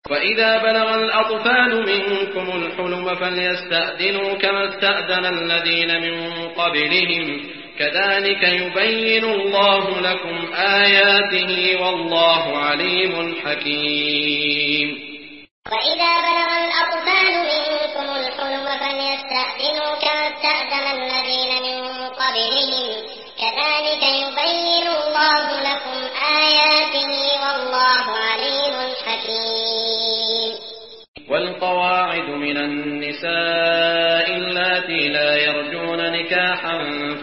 وإذا بلغ الأطفال منكم الحلم فليستأذنوا كما استأذن الذين من قبلهم كذلك يبين الله لكم آياته والله عليم حكيم. وإذا بلغ الأطفال منكم الحلم فليستأذنوا كما استأذن الذين من قبلهم كذلك يبين الله لكم آياته والله عليم حكيم. والقواعد من النساء اللاتي لا يرجون نكاحا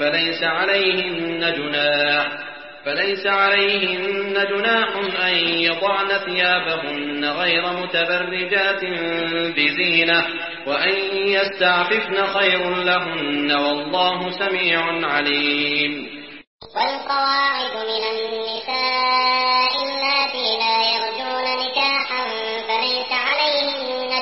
فليس عليهن جناح أن يضعن ثيابهن غير متبرجات بزينة وأن يستعففن خير لهن والله سميع عليم. والقواعد من النساء اللاتي لا يرجون نكاحا فليس عليهن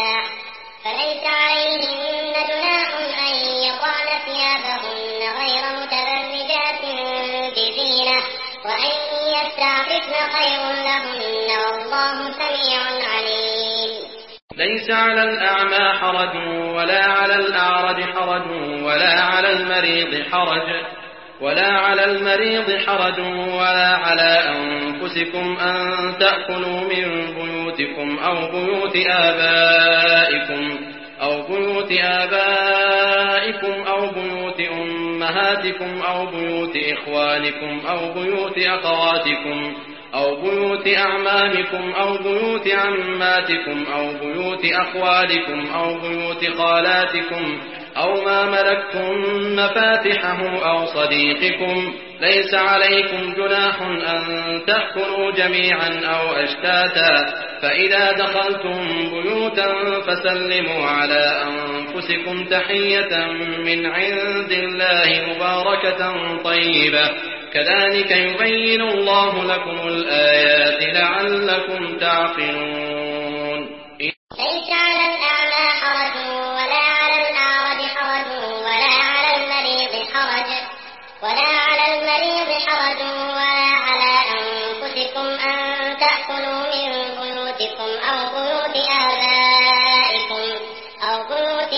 جناح أن يضعن ثيابهن غير متبرجات بزينة وأن يستعففن خير لهن والله سميع عليم. ليس على الأعمى حرج ولا على الأعرج حرج ولا على المريض حرج ولا على أنفسكم أن تأكلوا من بيوتكم أو بيوت آبائكم أو بيوت أمهاتكم أو بيوت إخوانكم أو بيوت أخواتكم أو بيوت أعمامكم أو بيوت عماتكم أو بيوت أخوالكم أو بيوت خالاتكم أو ما ملكتم مفاتحه أو صديقكم. ليس عليكم جناح أن تأكلوا جميعا أو أشتاتا فإذا دخلتم بيوتا فسلموا على أنفسكم تحية من عند الله مباركة طيبة كذلك يبين الله لكم الآيات لعلكم تعقلون. ليس على الأعمى حرج ولا على الأعرج حرج ولا على المريض حرج ولا على أنفسكم أن تأكلوا من بيوتكم أو بيوت آبائكم أو بيوت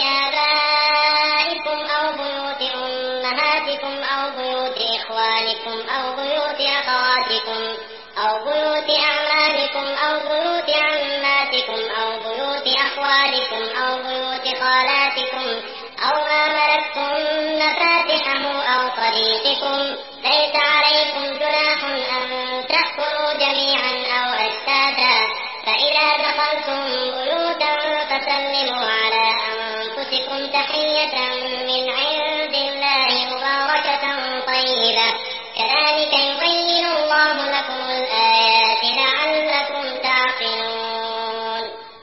أمهاتكم أو بيوت إخوانكم أو بيوت أخواتكم أو بيوت أعمامكم أو بيوت عماتكم أو بيوت أخوالكم أو بيوت خالاتكم أو ما ملكتم مفاتحه أو صديقكم. ليس عليكم جناح أن تأكلوا جميعا أو أشتاتا فإذا دخلتم بيوتا فسلموا على أنفسكم تحية من عند الله مباركة طيبة كذلك يبين